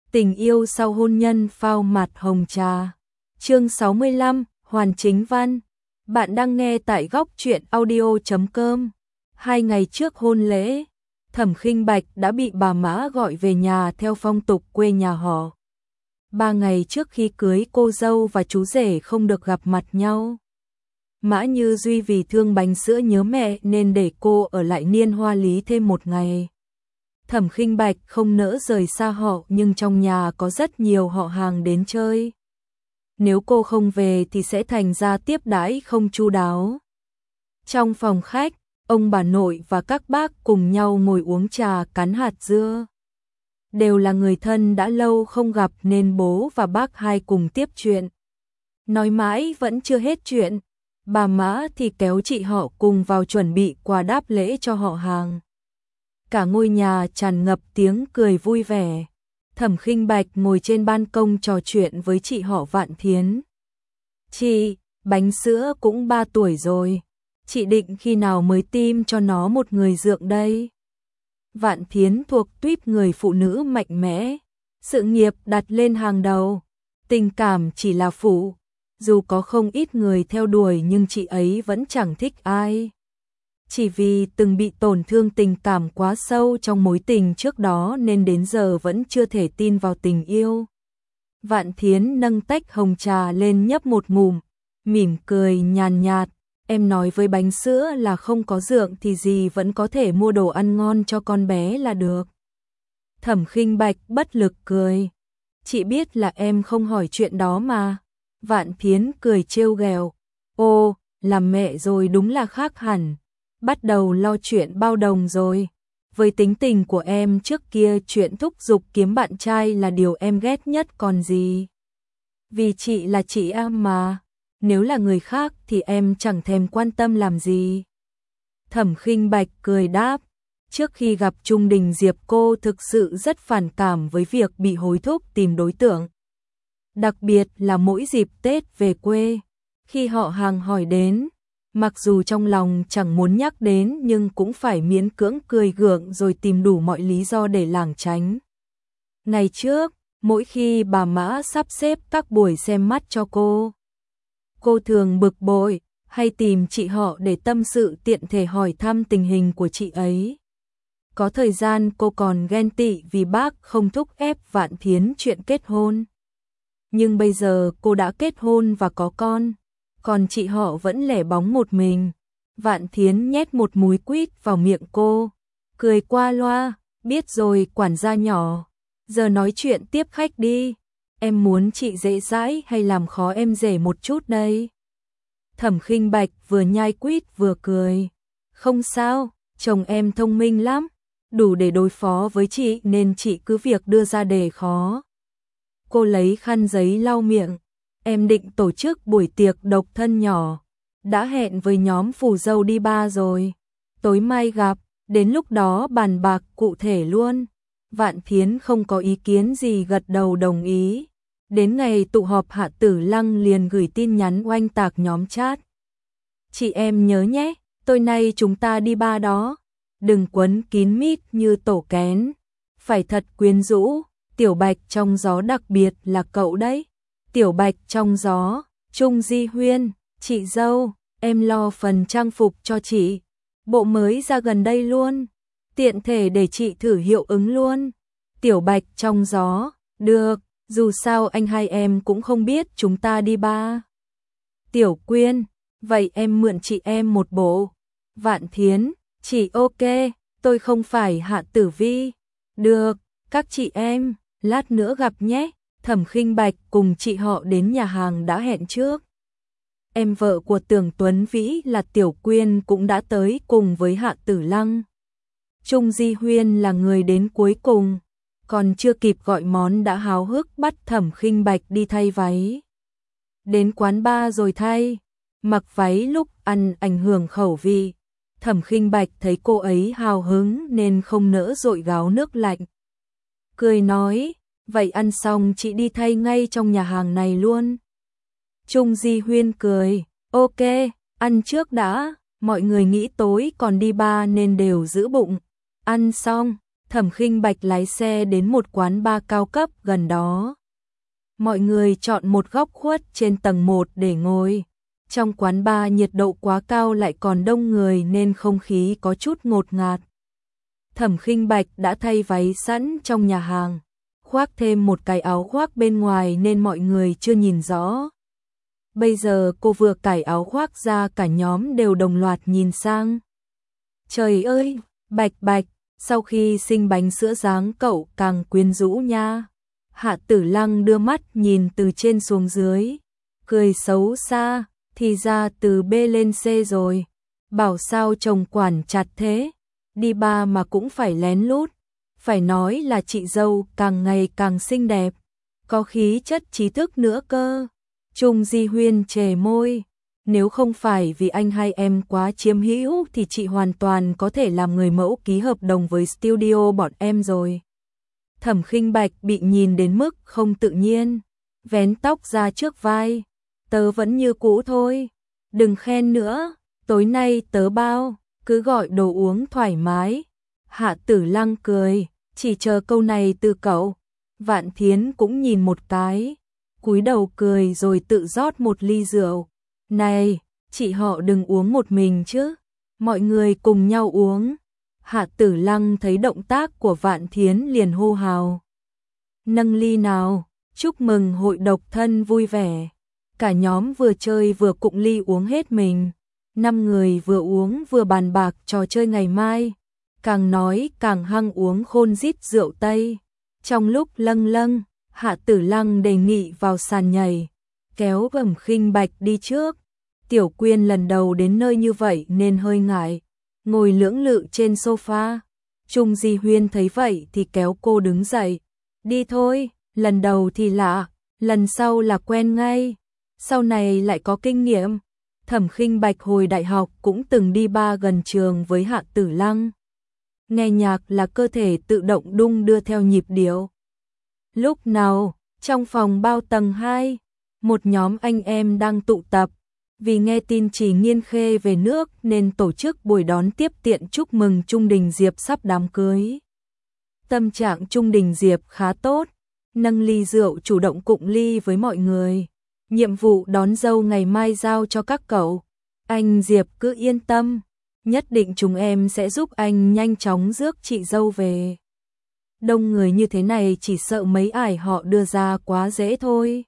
Tình yêu sau hôn nhân phao mặt hồng trà. Chương 65, Hoàn Chính Văn. Bạn đang nghe tại góc truyện audio.com. 2 ngày trước hôn lễ, Thẩm Khinh Bạch đã bị bà Mã gọi về nhà theo phong tục quê nhà họ. 3 ngày trước khi cưới, cô dâu và chú rể không được gặp mặt nhau. Mã Như Duy vì thương Bánh Sữa nhớ mẹ nên để cô ở lại Niên Hoa Lý thêm 1 ngày. Thẩm Khinh Bạch không nỡ rời xa họ, nhưng trong nhà có rất nhiều họ hàng đến chơi. Nếu cô không về thì sẽ thành ra tiếp đãi không chu đáo. Trong phòng khách, ông bà nội và các bác cùng nhau ngồi uống trà, cắn hạt dưa. Đều là người thân đã lâu không gặp nên bố và bác hai cùng tiếp chuyện. Nói mãi vẫn chưa hết chuyện, bà Mã thì kéo chị họ cùng vào chuẩn bị quà đáp lễ cho họ hàng. Cả ngôi nhà tràn ngập tiếng cười vui vẻ. Thẩm Khinh Bạch ngồi trên ban công trò chuyện với chị họ Vạn Thiến. Chị, Bánh Sữa cũng 3 tuổi rồi. Chị định khi nào mới tìm cho nó một người dượng đây? Vạn Thiến thuộc tuýp người phụ nữ mạnh mẽ. Sự nghiệp đặt lên hàng đầu. Tình cảm chỉ là phụ. Dù có không ít người theo đuổi nhưng chị ấy vẫn chẳng thích ai. Chỉ vì từng bị tổn thương tình cảm quá sâu trong mối tình trước đó nên đến giờ vẫn chưa thể tin vào tình yêu. Vạn Thiến nâng tách hồng trà lên nhấp một ngụm, mỉm cười nhàn nhạt. Em nói với Bánh Sữa là không có dượng thì gì vẫn có thể mua đồ ăn ngon cho con bé là được. Thẩm Khinh Bạch bất lực cười. Chị biết là em không hỏi chuyện đó mà. Vạn Thiến cười trêu ghẹo. Ô, làm mẹ rồi đúng là khác hẳn. Bắt đầu lo chuyện bao đồng rồi. Với tính tình của em trước kia, chuyện thúc giục kiếm bạn trai là điều em ghét nhất còn gì. Vì chị là chị em mà. Nếu là người khác thì em chẳng thèm quan tâm làm gì. Thẩm Khinh Bạch cười đáp. Trước khi gặp Trung Đình Diệp, cô thực sự rất phản cảm với việc bị hối thúc tìm đối tượng. Đặc biệt là mỗi dịp Tết về quê, khi họ hàng hỏi đến, mặc dù trong lòng chẳng muốn nhắc đến nhưng cũng phải miễn cưỡng cười gượng rồi tìm đủ mọi lý do để lảng tránh. Ngày trước, mỗi khi bà Mã sắp xếp các buổi xem mắt cho cô thường bực bội, hay tìm chị họ để tâm sự, tiện thể hỏi thăm tình hình của chị ấy. Có thời gian cô còn ghen tị vì bác không thúc ép Vạn Thiến chuyện kết hôn. Nhưng bây giờ cô đã kết hôn và có con, còn chị họ vẫn lẻ bóng một mình. Vạn Thiến nhét một múi quýt vào miệng cô, cười qua loa. Biết rồi quản gia nhỏ, giờ nói chuyện tiếp khách đi. Em muốn chị dễ dãi hay làm khó em rể một chút đây? Thẩm Khinh Bạch vừa nhai quýt vừa cười. Không sao, chồng em thông minh lắm, đủ để đối phó với chị nên chị cứ việc đưa ra đề khó. Cô lấy khăn giấy lau miệng. Em định tổ chức buổi tiệc độc thân nhỏ. Đã hẹn với nhóm phù dâu đi bar rồi. Tối mai gặp, đến lúc đó bàn bạc cụ thể luôn. Vạn Thiến không có ý kiến gì, gật đầu đồng ý. Đến ngày tụ họp, Hạ Tử Lăng liền gửi tin nhắn oanh tạc nhóm chat. Chị em nhớ nhé, tối nay chúng ta đi bar đó. Đừng quấn kín mít như tổ kén. Phải thật quyến rũ. Tiểu Bạch trong gió, đặc biệt là cậu đấy. Tiểu Bạch trong gió, Trung Di Huyên, chị dâu, em lo phần trang phục cho chị. Bộ mới ra gần đây luôn, tiện thể để chị thử hiệu ứng luôn. Tiểu Bạch trong gió, được, dù sao anh hai em cũng không biết chúng ta đi bar. Tiểu Quyên, vậy em mượn chị em một bộ. Vạn Thiến, chị ok, tôi không phải Hạ Tử Vi. Được, các chị em, lát nữa gặp nhé. Thẩm Khinh Bạch cùng chị họ đến nhà hàng đã hẹn trước. Em vợ của Tưởng Tuấn Vĩ là Tiểu Quyên cũng đã tới cùng với Hạ Tử Lăng. Trung Di Huyên là người đến cuối cùng, còn chưa kịp gọi món đã háo hức bắt Thẩm Khinh Bạch đi thay váy. Đến quán bar rồi thay, mặc váy lúc ăn ảnh hưởng khẩu vị. Thẩm Khinh Bạch thấy cô ấy hào hứng nên không nỡ dội gáo nước lạnh. Cười nói, vậy ăn xong chị đi thay ngay trong nhà hàng này luôn. Trung Di Huyên cười, ok, ăn trước đã. Mọi người nghĩ tối còn đi bar nên đều giữ bụng. Ăn xong, Thẩm Khinh Bạch lái xe đến một quán bar cao cấp gần đó. Mọi người chọn một góc khuất trên tầng 1 để ngồi. Trong quán bar nhiệt độ quá cao lại còn đông người nên không khí có chút ngột ngạt. Thẩm Khinh Bạch đã thay váy sẵn trong nhà hàng, khoác thêm một cái áo khoác bên ngoài nên mọi người chưa nhìn rõ. Bây giờ cô vừa cởi áo khoác ra, cả nhóm đều đồng loạt nhìn sang. Trời ơi, Bạch Bạch, sau khi sinh bánh sữa dáng cậu càng quyến rũ nha. Hạ Tử Lăng đưa mắt nhìn từ trên xuống dưới, cười xấu xa, thì ra từ B lên C rồi. Bảo sao chồng quản chặt thế, đi bar mà cũng phải lén lút. Phải nói là chị dâu càng ngày càng xinh đẹp, có khí chất trí thức nữa cơ. Trung Di Huyên chề môi, nếu không phải vì anh hai em quá chiếm hữu thì chị hoàn toàn có thể làm người mẫu ký hợp đồng với studio bọn em rồi. Thẩm Khinh Bạch bị nhìn đến mức không tự nhiên, vén tóc ra trước vai. Tớ vẫn như cũ thôi, đừng khen nữa, tối nay tớ bao, cứ gọi đồ uống thoải mái. Hạ Tử Lăng cười, chỉ chờ câu này từ cậu. Vạn Thiến cũng nhìn một cái, cúi đầu cười rồi tự rót một ly rượu. Này, chị họ đừng uống một mình chứ, mọi người cùng nhau uống. Hạ Tử Lăng thấy động tác của Vạn Thiến liền hô hào. Nâng ly nào, chúc mừng hội độc thân vui vẻ. Cả nhóm vừa chơi vừa cụng ly uống hết mình. 5 người vừa uống vừa bàn bạc trò chơi ngày mai. Càng nói càng hăng uống khôn rít rượu Tây. Trong lúc lâng lâng, Hạ Tử Lăng đề nghị vào sàn nhảy, kéo Thẩm Khinh Bạch đi trước. Tiểu Quyên lần đầu đến nơi như vậy nên hơi ngại, ngồi lưỡng lự trên sofa. Trung Di Huyên thấy vậy thì kéo cô đứng dậy. Đi thôi, lần đầu thì lạ, lần sau là quen ngay, sau này lại có kinh nghiệm. Thẩm Khinh Bạch hồi đại học cũng từng đi bar gần trường với Hạ Tử Lăng. Nghe nhạc là cơ thể tự động đung đưa theo nhịp điệu. Lúc nào, trong phòng bao tầng 2, một nhóm anh em đang tụ tập. Vì nghe tin Trì Nghiên Khê về nước nên tổ chức buổi đón tiếp tiện chúc mừng Trung Đình Diệp sắp đám cưới. Tâm trạng Trung Đình Diệp khá tốt, nâng ly rượu chủ động cụng ly với mọi người. Nhiệm vụ đón dâu ngày mai giao cho các cậu. Anh Diệp cứ yên tâm, nhất định chúng em sẽ giúp anh nhanh chóng rước chị dâu về. Đông người như thế này chỉ sợ mấy ải họ đưa ra quá dễ thôi.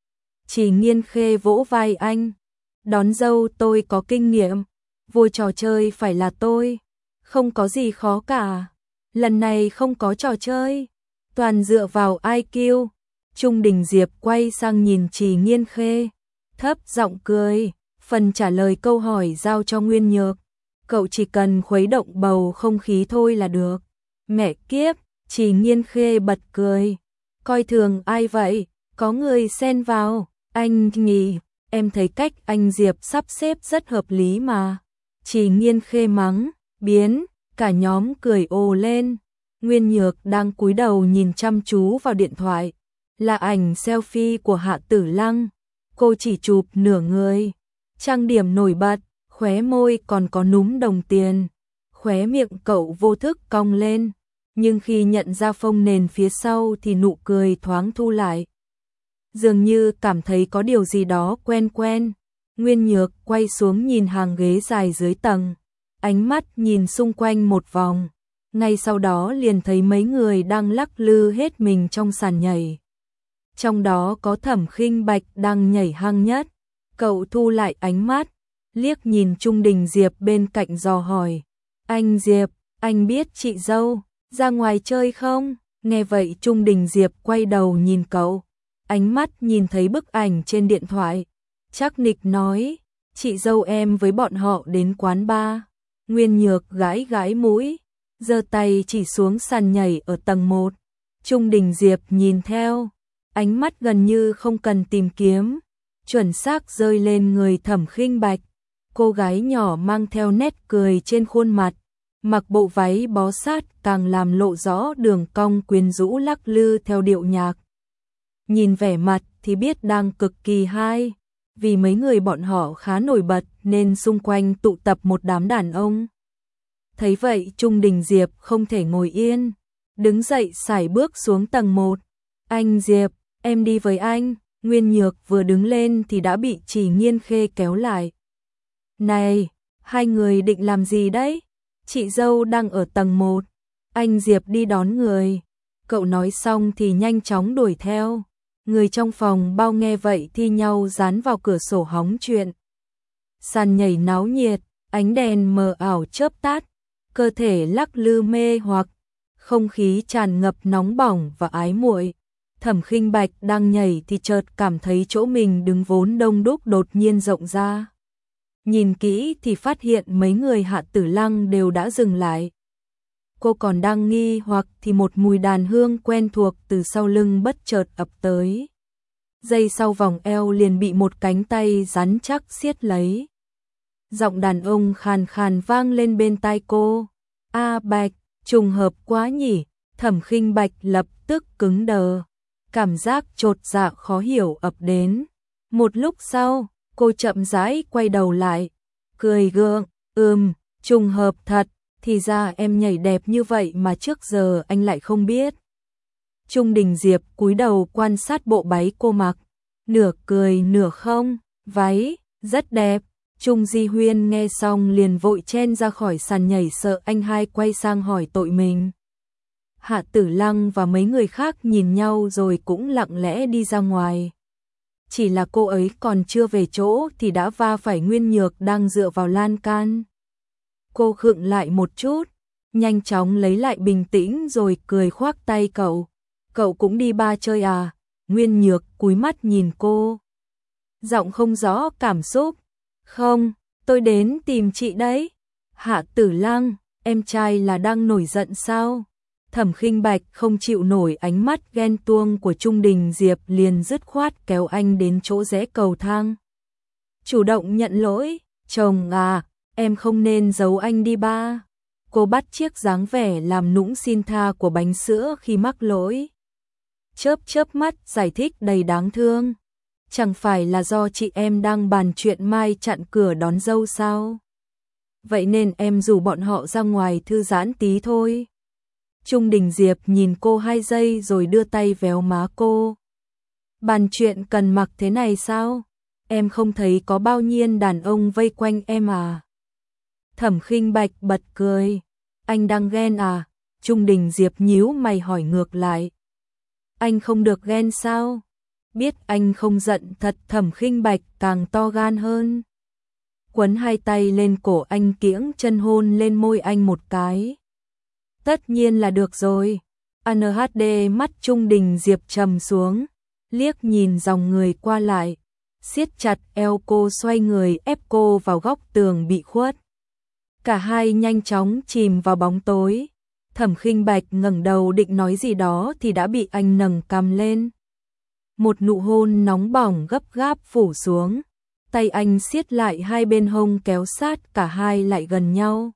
Trì Nghiên Khê vỗ vai anh. Đón dâu tôi có kinh nghiệm, vua trò chơi phải là tôi, không có gì khó cả. Lần này không có trò chơi, toàn dựa vào IQ. Trung Đình Diệp quay sang nhìn Trì Nghiên Khê, thấp giọng cười, phần trả lời câu hỏi giao cho Nguyên Nhược. Cậu chỉ cần khuấy động bầu không khí thôi là được. Mẹ kiếp, Trì Nghiên Khê bật cười. Coi thường ai vậy, có người xen vào, anh nhỉ, em thấy cách anh Diệp sắp xếp rất hợp lý mà. Trì Nghiên Khê mắng, biến, cả nhóm cười ồ lên. Nguyên Nhược đang cúi đầu nhìn chăm chú vào điện thoại, là ảnh selfie của Hạ Tử Lăng. Cô chỉ chụp nửa người, trang điểm nổi bật, khóe môi còn có núm đồng tiền. Khóe miệng cậu vô thức cong lên, nhưng khi nhận ra phông nền phía sau thì nụ cười thoáng thu lại. Dường như cảm thấy có điều gì đó quen quen. Nguyên Nhược quay xuống nhìn hàng ghế dài dưới tầng, ánh mắt nhìn xung quanh một vòng. Ngay sau đó liền thấy mấy người đang lắc lư hết mình trong sàn nhảy. Trong đó có Thẩm Khinh Bạch đang nhảy hăng nhất. Cậu thu lại ánh mắt, liếc nhìn Trung Đình Diệp bên cạnh dò hỏi. Anh Diệp, anh biết chị dâu ra ngoài chơi không? Nghe vậy Trung Đình Diệp quay đầu nhìn cậu, ánh mắt nhìn thấy bức ảnh trên điện thoại. Chắc nịch nói, chị dâu em với bọn họ đến quán bar. Nguyên Nhược gãi gãi mũi, giơ tay chỉ xuống sàn nhảy ở tầng 1. Trung Đình Diệp nhìn theo, ánh mắt gần như không cần tìm kiếm, chuẩn xác rơi lên người Thẩm Khinh Bạch. Cô gái nhỏ mang theo nét cười trên khuôn mặt, mặc bộ váy bó sát càng làm lộ rõ đường cong quyến rũ lắc lư theo điệu nhạc. Nhìn vẻ mặt thì biết đang cực kỳ hay, vì mấy người bọn họ khá nổi bật nên xung quanh tụ tập một đám đàn ông. Thấy vậy Trung Đình Diệp không thể ngồi yên, đứng dậy sải bước xuống tầng 1. Anh Diệp, em đi với anh. Nguyên Nhược vừa đứng lên thì đã bị Chỉ Nghiên Khê kéo lại. Này, hai người định làm gì đấy? Chị dâu đang ở tầng 1. Anh Diệp đi đón người. Cậu nói xong thì nhanh chóng đuổi theo. Người trong phòng bao nghe vậy thi nhau dán vào cửa sổ hóng chuyện. Sàn nhảy náo nhiệt, ánh đèn mờ ảo chớp tắt, cơ thể lắc lư mê hoặc, không khí tràn ngập nóng bỏng và ái muội. Thẩm Khinh Bạch đang nhảy thì chợt cảm thấy chỗ mình đứng vốn đông đúc đột nhiên rộng ra. Nhìn kỹ thì phát hiện mấy người Hạ Tử Lăng đều đã dừng lại. Cô còn đang nghi hoặc thì một mùi đàn hương quen thuộc từ sau lưng bất chợt ập tới. Giây sau vòng eo liền bị một cánh tay rắn chắc siết lấy. Giọng đàn ông khàn khàn vang lên bên tai cô. A Bạch, trùng hợp quá nhỉ. Thẩm Khinh Bạch lập tức cứng đờ. Cảm giác chột dạ khó hiểu ập đến. Một lúc sau, cô chậm rãi quay đầu lại, cười gượng, trùng hợp thật, thì ra em nhảy đẹp như vậy mà trước giờ anh lại không biết. Trung Đình Diệp cúi đầu quan sát bộ váy cô mặc, nửa cười nửa không, váy, rất đẹp. Trung Di Huyên nghe xong liền vội chen ra khỏi sàn nhảy sợ anh hai quay sang hỏi tội mình. Hạ Tử Lăng và mấy người khác nhìn nhau rồi cũng lặng lẽ đi ra ngoài. Chỉ là cô ấy còn chưa về chỗ thì đã va phải Nguyên Nhược đang dựa vào lan can. Cô khựng lại một chút, nhanh chóng lấy lại bình tĩnh rồi cười khoác tay cậu. Cậu cũng đi ba chơi à? Nguyên Nhược cúi mắt nhìn cô. Giọng không rõ cảm xúc. Không, tôi đến tìm chị đấy. Hạ Tử Lăng, em trai là đang nổi giận sao? Thẩm Khinh Bạch không chịu nổi ánh mắt ghen tuông của Trung Đình Diệp liền dứt khoát kéo anh đến chỗ rẽ cầu thang. Chủ động nhận lỗi, chồng à, em không nên giấu anh đi ba. Cô bắt chiếc dáng vẻ làm nũng xin tha của bánh sữa khi mắc lỗi. Chớp chớp mắt giải thích đầy đáng thương. Chẳng phải là do chị em đang bàn chuyện mai chặn cửa đón dâu sao? Vậy nên em rủ bọn họ ra ngoài thư giãn tí thôi. Trung Đình Diệp nhìn cô 2 giây rồi đưa tay véo má cô. Bàn chuyện cần mặc thế này sao? Em không thấy có bao nhiêu đàn ông vây quanh em à? Thẩm Khinh Bạch bật cười. Anh đang ghen à? Trung Đình Diệp nhíu mày hỏi ngược lại. Anh không được ghen sao? Biết anh không giận thật. Thẩm Khinh Bạch càng to gan hơn. Quấn 2 tay lên cổ anh kiễng chân hôn lên môi anh một cái. Tất nhiên là được rồi. ANHD mắt Trung Đình Diệp trầm xuống, liếc nhìn dòng người qua lại, siết chặt eo cô xoay người ép cô vào góc tường bị khuất. Cả hai nhanh chóng chìm vào bóng tối. Thẩm Khinh Bạch ngẩng đầu định nói gì đó thì đã bị anh nâng cằm lên. Một nụ hôn nóng bỏng gấp gáp phủ xuống, tay anh siết lại hai bên hông kéo sát cả hai lại gần nhau.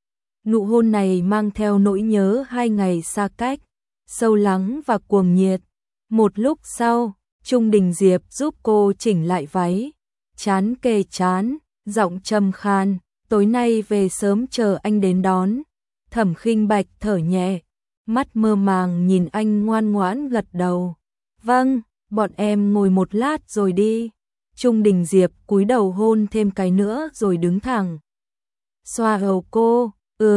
Nụ hôn này mang theo nỗi nhớ 2 ngày xa cách, sâu lắng và cuồng nhiệt. Một lúc sau, Trung Đình Diệp giúp cô chỉnh lại váy, chán kề chán, giọng trầm khan, tối nay về sớm chờ anh đến đón. Thẩm Khinh Bạch thở nhẹ, mắt mơ màng nhìn anh ngoan ngoãn gật đầu. Vâng, bọn em ngồi một lát rồi đi. Trung Đình Diệp cúi đầu hôn thêm cái nữa rồi đứng thẳng. Xoa đầu cô,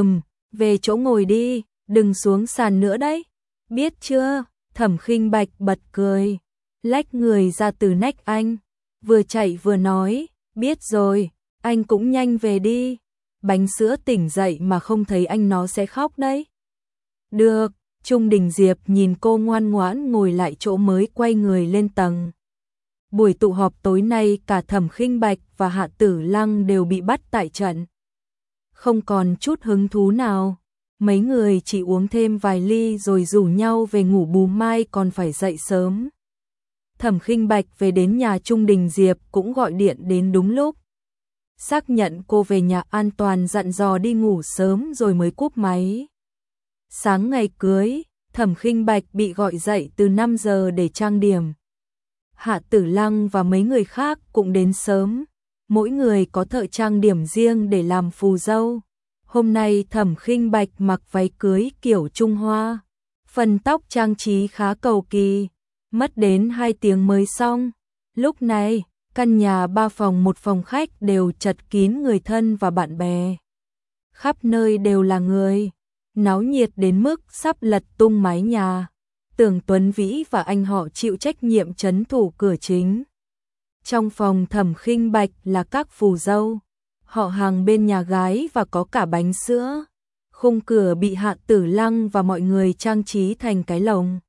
về chỗ ngồi đi, đừng xuống sàn nữa đấy. Biết chưa? Thẩm Khinh Bạch bật cười, lách người ra từ nách anh, vừa chạy vừa nói, biết rồi, anh cũng nhanh về đi. Bánh sữa tỉnh dậy mà không thấy anh nó sẽ khóc đấy. Được, Trung Đình Diệp nhìn cô ngoan ngoãn ngồi lại chỗ mới quay người lên tầng. Buổi tụ họp tối nay cả Thẩm Khinh Bạch và Hạ Tử Lăng đều bị bắt tại trận. Không còn chút hứng thú nào, mấy người chỉ uống thêm vài ly rồi rủ nhau về ngủ bù mai còn phải dậy sớm. Thẩm Khinh Bạch về đến nhà Trung Đình Diệp cũng gọi điện đến đúng lúc. Xác nhận cô về nhà an toàn dặn dò đi ngủ sớm rồi mới cúp máy. Sáng ngày cưới, Thẩm Khinh Bạch bị gọi dậy từ 5 giờ để trang điểm. Hạ Tử Lăng và mấy người khác cũng đến sớm. Mỗi người có thợ trang điểm riêng để làm phù dâu. Hôm nay Thẩm Khinh Bạch mặc váy cưới kiểu Trung Hoa, Phần tóc trang trí khá cầu kỳ, mất đến 2 tiếng mới xong. Lúc này, căn nhà 3 phòng 1 phòng khách đều chật kín người thân và bạn bè. Khắp nơi đều là người, náo nhiệt đến mức sắp lật tung mái nhà. Tưởng Tuấn Vĩ và anh họ chịu trách nhiệm trấn thủ cửa chính. Trong phòng Thẩm Khinh Bạch là các phù dâu, họ hàng bên nhà gái và có cả bánh sữa. Khung cửa bị Hạ Tử Lăng và mọi người trang trí thành cái lồng.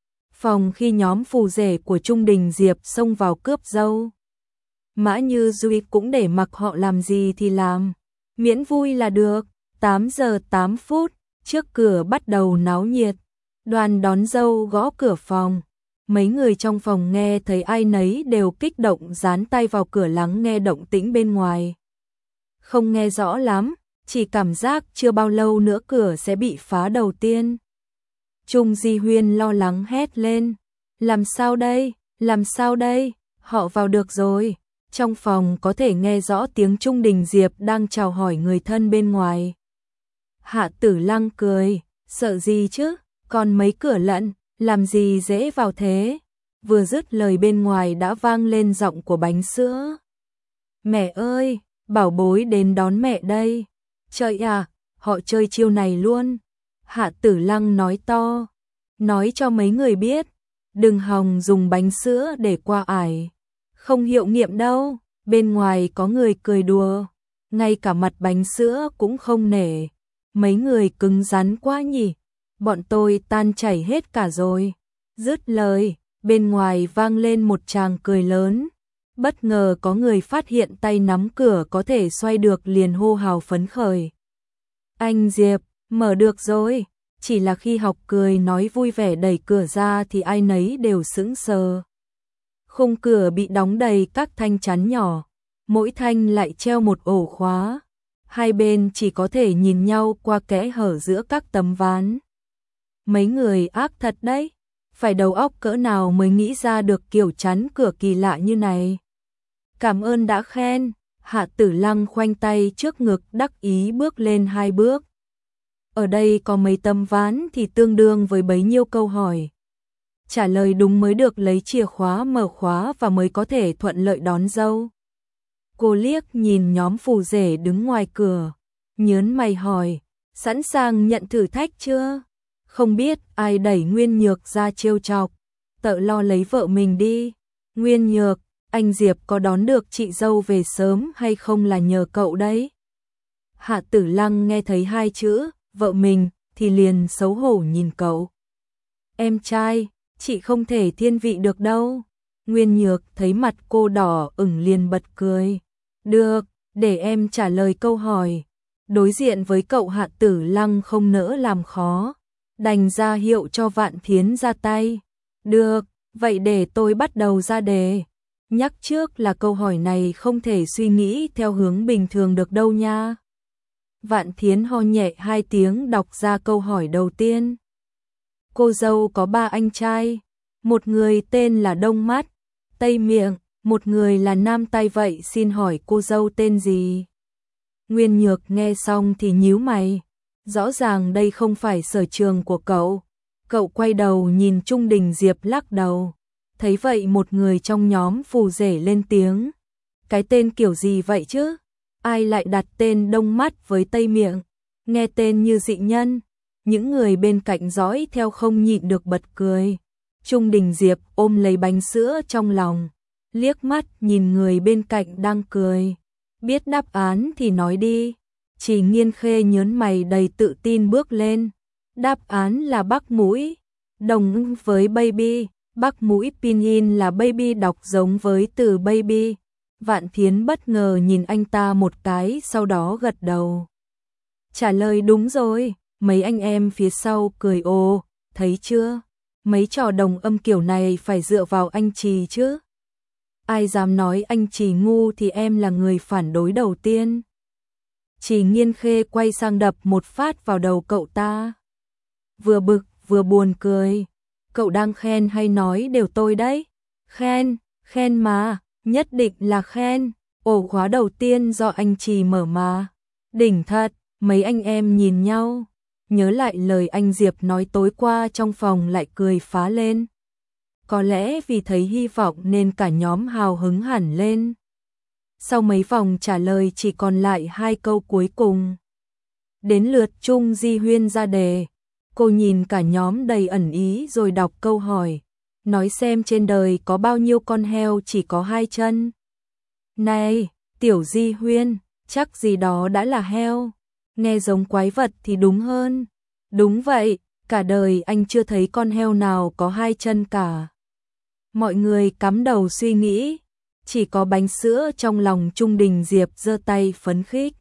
Phòng khi nhóm phù rể của Trung Đình Diệp xông vào cướp dâu. Mã Như Duy cũng để mặc họ làm gì thì làm, miễn vui là được. 8 giờ 8 phút, trước cửa bắt đầu náo nhiệt. Đoàn đón dâu gõ cửa phòng. Mấy người trong phòng nghe thấy ai nấy đều kích động dán tay vào cửa lắng nghe động tĩnh bên ngoài. Không nghe rõ lắm, chỉ cảm giác chưa bao lâu nữa cửa sẽ bị phá đầu tiên. Trung Di Huyên lo lắng hét lên. Làm sao đây? Làm sao đây? Họ vào được rồi. Trong phòng có thể nghe rõ tiếng Trung Đình Diệp đang chào hỏi người thân bên ngoài. Hạ Tử Lăng cười. Sợ gì chứ? Còn mấy cửa lận, làm gì dễ vào thế? Vừa dứt lời bên ngoài đã vang lên giọng của bánh sữa. Mẹ ơi, bảo bối đến đón mẹ đây. Trời à, họ chơi chiêu này luôn. Hạ Tử Lăng nói to, nói cho mấy người biết, đừng hòng dùng bánh sữa để qua ải. Không hiệu nghiệm đâu, bên ngoài có người cười đùa, ngay cả mặt bánh sữa cũng không nể. Mấy người cứng rắn quá nhỉ, bọn tôi tan chảy hết cả rồi. Dứt lời, bên ngoài vang lên một tràng cười lớn. Bất ngờ có người phát hiện tay nắm cửa có thể xoay được liền hô hào phấn khởi. Anh Diệp, mở được rồi. Chỉ là khi học cười nói vui vẻ đẩy cửa ra thì ai nấy đều sững sờ. Khung cửa bị đóng đầy các thanh chắn nhỏ, mỗi thanh lại treo một ổ khóa. Hai bên chỉ có thể nhìn nhau qua kẽ hở giữa các tấm ván. Mấy người ác thật đấy, phải đầu óc cỡ nào mới nghĩ ra được kiểu chắn cửa kỳ lạ như này. Cảm ơn đã khen. Hạ Tử Lăng khoanh tay trước ngực đắc ý bước lên 2 bước. Ở đây có mấy tấm ván thì tương đương với bấy nhiêu câu hỏi. Trả lời đúng mới được lấy chìa khóa mở khóa và mới có thể thuận lợi đón dâu. Cô liếc nhìn nhóm phù rể đứng ngoài cửa, nhớn mày hỏi, sẵn sàng nhận thử thách chưa? Không biết ai đẩy Nguyên Nhược ra trêu chọc, tự lo lấy vợ mình đi. Nguyên Nhược, anh Diệp có đón được chị dâu về sớm hay không là nhờ cậu đấy. Hạ Tử Lăng nghe thấy 2 chữ vợ mình thì liền xấu hổ nhìn cậu. Em trai, chị không thể thiên vị được đâu. Nguyên Nhược thấy mặt cô đỏ ửng liền bật cười. Được, để em trả lời câu hỏi. Đối diện với cậu Hạ Tử Lăng không nỡ làm khó, đành ra hiệu cho Vạn Thiến ra tay. Được, vậy để tôi bắt đầu ra đề. Nhắc trước là câu hỏi này không thể suy nghĩ theo hướng bình thường được đâu nha. Vạn Thiến ho nhẹ 2 tiếng đọc ra câu hỏi đầu tiên. Cô dâu có 3 anh trai, một người tên là Đông Mắt, Tây Miệng, một người là Nam Tai, vậy xin hỏi cô dâu tên gì? Nguyên Nhược nghe xong thì nhíu mày, rõ ràng đây không phải sở trường của cậu. Cậu quay đầu nhìn Trung Đình Diệp lắc đầu. Thấy vậy một người trong nhóm phù rể lên tiếng. Cái tên kiểu gì vậy chứ? Ai lại đặt tên Đông Mắt với Tây Miệng? Nghe tên như dị nhân. Những người bên cạnh dõi theo không nhịn được bật cười. Trung Đình Diệp ôm lấy bánh sữa trong lòng, liếc mắt nhìn người bên cạnh đang cười. Biết đáp án thì nói đi. Chỉ Nghiên Khê nhớn mày đầy tự tin bước lên. Đáp án là Bắc Mũi. Đồng với baby. Bắc Mũi pinyin là baby, đọc giống với từ baby. Vạn Thiến bất ngờ nhìn anh ta một cái, sau đó gật đầu. Trả lời đúng rồi. Mấy anh em phía sau cười ồ, thấy chưa? Mấy trò đồng âm kiểu này phải dựa vào anh Trì chứ. Ai dám nói anh Trì ngu thì em là người phản đối đầu tiên. Chỉ Nghiên Khê quay sang đập một phát vào đầu cậu ta. Vừa bực vừa buồn cười. Cậu đang khen hay nói đều tôi đấy? Khen, khen mà, nhất định là khen. Ổ khóa đầu tiên do anh Trì mở mà. Đỉnh thật, mấy anh em nhìn nhau. nhớ lại lời anh Diệp nói tối qua trong phòng lại cười phá lên. Có lẽ vì thấy hy vọng nên cả nhóm hào hứng hẳn lên. Sau mấy vòng trả lời chỉ còn lại 2 câu cuối cùng. Đến lượt Trung Di Huyên ra đề. Cô nhìn cả nhóm đầy ẩn ý rồi đọc câu hỏi. Nói xem trên đời có bao nhiêu con heo chỉ có 2 chân. Này, Tiểu Di Huyên, chắc gì đó đã là heo. Nghe giống quái vật thì đúng hơn. Đúng vậy, cả đời anh chưa thấy con heo nào có 2 chân cả. Mọi người cắm đầu suy nghĩ. Chỉ có Bánh Sữa trong lòng Trung Đình Diệp giơ tay phấn khích.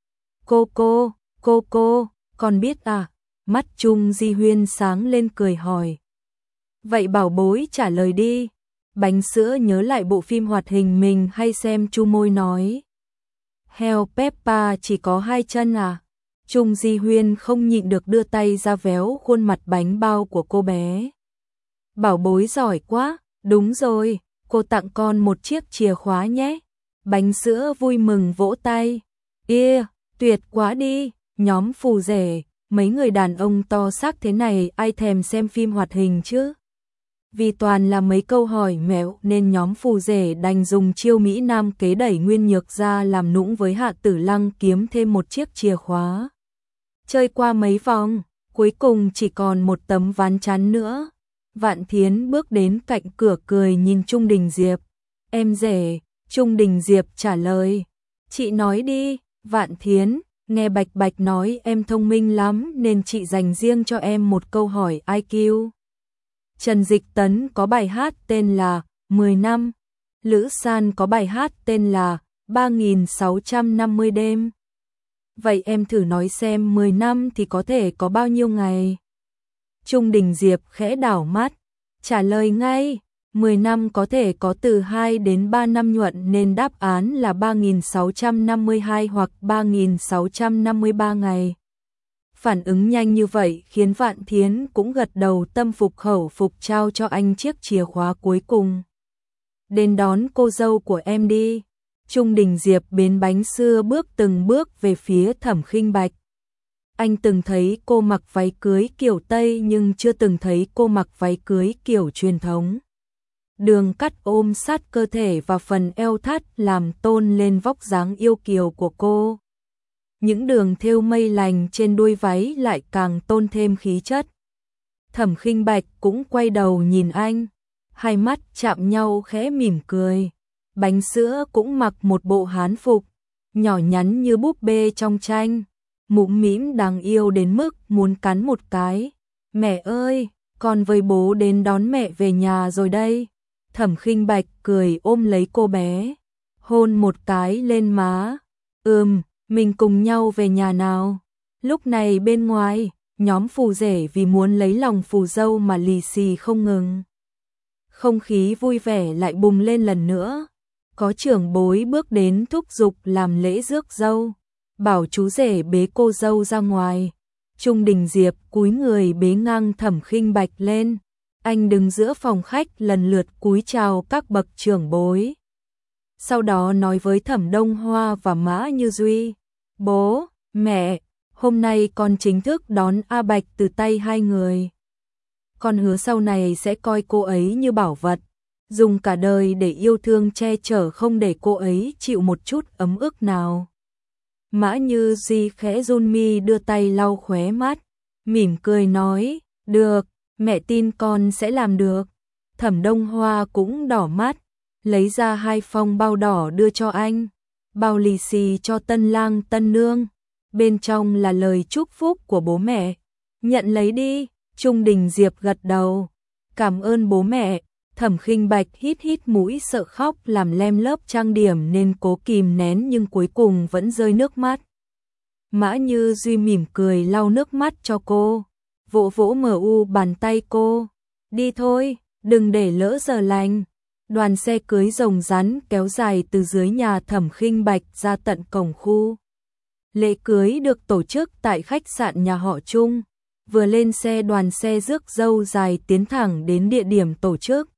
Cô, con biết à? Mắt Trung Di Huyên sáng lên cười hỏi. Vậy bảo bối trả lời đi. Bánh Sữa nhớ lại bộ phim hoạt hình mình hay xem chu môi nói. Heo Peppa chỉ có 2 chân à? Trung Di Huyên không nhịn được đưa tay ra véo khuôn mặt bánh bao của cô bé. Bảo bối giỏi quá, đúng rồi, cô tặng con một chiếc chìa khóa nhé. Bánh Sữa vui mừng vỗ tay. Tuyệt quá đi, nhóm phù rể, mấy người đàn ông to xác thế này ai thèm xem phim hoạt hình chứ? Vì toàn là mấy câu hỏi mẹo nên nhóm phù rể đành dùng chiêu Mỹ Nam kế đẩy Nguyên Nhược ra làm nũng với Hạ Tử Lăng kiếm thêm một chiếc chìa khóa. Chơi qua mấy vòng, cuối cùng chỉ còn một tấm ván chắn nữa. Vạn Thiến bước đến cạnh cửa cười nhìn Trung Đình Diệp. Em rể, Trung Đình Diệp trả lời. Chị nói đi, Vạn Thiến, nghe Bạch Bạch nói em thông minh lắm nên chị dành riêng cho em một câu hỏi IQ. Trần Dịch Tấn có bài hát tên là 10 năm. Lữ San có bài hát tên là 3650 đêm. Vậy em thử nói xem 10 năm thì có thể có bao nhiêu ngày? Trung Đình Diệp khẽ đảo mắt, trả lời ngay, 10 năm có thể có từ 2 đến 3 năm nhuận nên đáp án là 3652 hoặc 3653 ngày. Phản ứng nhanh như vậy khiến Vạn Thiến cũng gật đầu tâm phục khẩu phục trao cho anh chiếc chìa khóa cuối cùng. Đến đón cô dâu của em đi. Trung Đình Diệp bến Bánh Sữa bước từng bước về phía Thẩm Khinh Bạch. Anh từng thấy cô mặc váy cưới kiểu Tây nhưng chưa từng thấy cô mặc váy cưới kiểu truyền thống. Đường cắt ôm sát cơ thể và phần eo thắt làm tôn lên vóc dáng yêu kiều của cô. Những đường thêu mây lành trên đuôi váy lại càng tôn thêm khí chất. Thẩm Khinh Bạch cũng quay đầu nhìn anh, hai mắt chạm nhau khẽ mỉm cười. Bánh Sữa cũng mặc một bộ hán phục, nhỏ nhắn như búp bê trong tranh, mũm mĩm đáng yêu đến mức muốn cắn một cái. Mẹ ơi, con với bố đến đón mẹ về nhà rồi đây. Thẩm Khinh Bạch cười ôm lấy cô bé, hôn một cái lên má. Mình cùng nhau về nhà nào. Lúc này bên ngoài, nhóm phù rể vì muốn lấy lòng phù dâu mà lì xì không ngừng. Không khí vui vẻ lại bùng lên lần nữa. Có trưởng bối bước đến thúc giục làm lễ rước dâu, bảo chú rể bế cô dâu ra ngoài. Trung Đình Diệp cúi người bế ngang Thẩm Khinh Bạch lên. Anh đứng giữa phòng khách lần lượt cúi chào các bậc trưởng bối. Sau đó nói với Thẩm Đông Hoa và Mã Như Duy, bố, mẹ, hôm nay con chính thức đón A Bạch từ tay hai người. Con hứa sau này sẽ coi cô ấy như bảo vật, dùng cả đời để yêu thương che chở không để cô ấy chịu một chút ấm ức nào. Mã Như Duy khẽ run mi đưa tay lau khóe mắt, mỉm cười nói, được, mẹ tin con sẽ làm được. Thẩm Đông Hoa cũng đỏ mắt, lấy ra 2 phong bao đỏ đưa cho anh, bao lì xì cho tân lang tân nương, bên trong là lời chúc phúc của bố mẹ. Nhận lấy đi. Trung Đình Diệp gật đầu, cảm ơn bố mẹ. Thẩm Khinh Bạch hít hít mũi sợ khóc làm lem lớp trang điểm nên cố kìm nén nhưng cuối cùng vẫn rơi nước mắt. Mã Như Duy mỉm cười lau nước mắt cho cô, vỗ vỗ bàn tay cô. Đi thôi, đừng để lỡ giờ lành. Đoàn xe cưới rồng rắn kéo dài từ dưới nhà Thẩm Khinh Bạch ra tận cổng khu. Lễ cưới được tổ chức tại khách sạn nhà họ Trung. Vừa lên xe đoàn xe rước dâu dài tiến thẳng đến địa điểm tổ chức.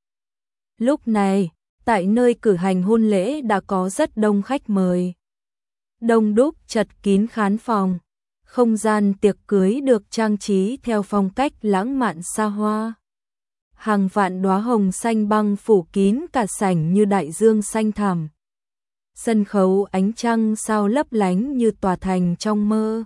Lúc này, tại nơi cử hành hôn lễ đã có rất đông khách mời. Đông đúc chật kín khán phòng. Không gian tiệc cưới được trang trí theo phong cách lãng mạn xa hoa. Hàng vạn đóa hồng xanh băng phủ kín cả sảnh như đại dương xanh thẳm. Sân khấu ánh trăng sao lấp lánh như tòa thành trong mơ.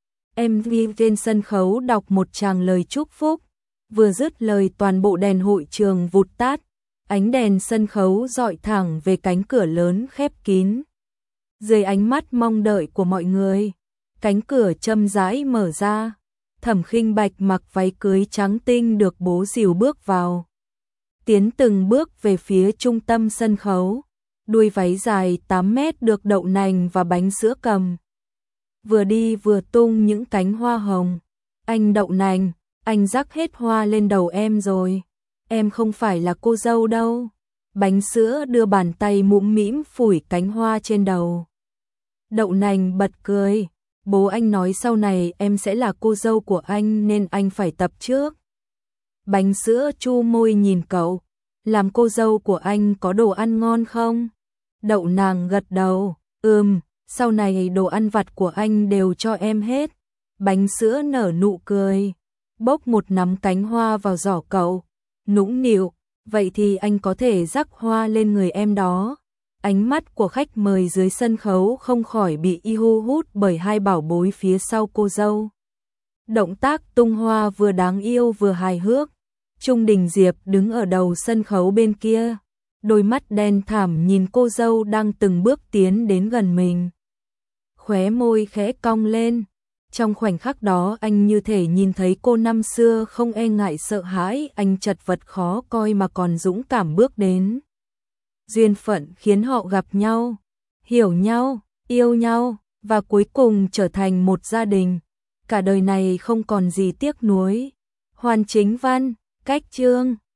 MV trên sân khấu đọc một tràng lời chúc phúc, vừa dứt lời toàn bộ đèn hội trường vụt tắt, ánh đèn sân khấu dọi thẳng về cánh cửa lớn khép kín. Dưới ánh mắt mong đợi của mọi người, cánh cửa chậm rãi mở ra, Thẩm Khinh Bạch mặc váy cưới trắng tinh được bố dìu bước vào. Tiến từng bước về phía trung tâm sân khấu, đuôi váy dài 8 mét được đậu nành và bánh sữa cầm. Vừa đi vừa tung những cánh hoa hồng. Anh đậu nành, anh rắc hết hoa lên đầu em rồi. Em không phải là cô dâu đâu. Bánh sữa đưa bàn tay mũm mĩm phủi cánh hoa trên đầu. Đậu nành bật cười. Bố anh nói sau này em sẽ là cô dâu của anh nên anh phải tập trước. Bánh sữa chu môi nhìn cậu. Làm cô dâu của anh có đồ ăn ngon không? Đậu nàng gật đầu. Sau này đồ ăn vặt của anh đều cho em hết. Bánh sữa nở nụ cười, bốc một nắm cánh hoa vào giỏ cậu, nũng nịu, vậy thì anh có thể rắc hoa lên người em đó. Ánh mắt của khách mời dưới sân khấu không khỏi bị thu hút bởi hai bảo bối phía sau cô dâu. Động tác tung hoa vừa đáng yêu vừa hài hước. Trung Đình Diệp đứng ở đầu sân khấu bên kia, đôi mắt đen thẳm nhìn cô dâu đang từng bước tiến đến gần mình. Khóe môi khẽ cong lên. Trong khoảnh khắc đó anh như thể nhìn thấy cô năm xưa không e ngại sợ hãi, anh chật vật khó coi mà còn dũng cảm bước đến. Duyên phận khiến họ gặp nhau, hiểu nhau, yêu nhau và cuối cùng trở thành một gia đình. Cả đời này không còn gì tiếc nuối. Hoàn Chính Văn, cách chương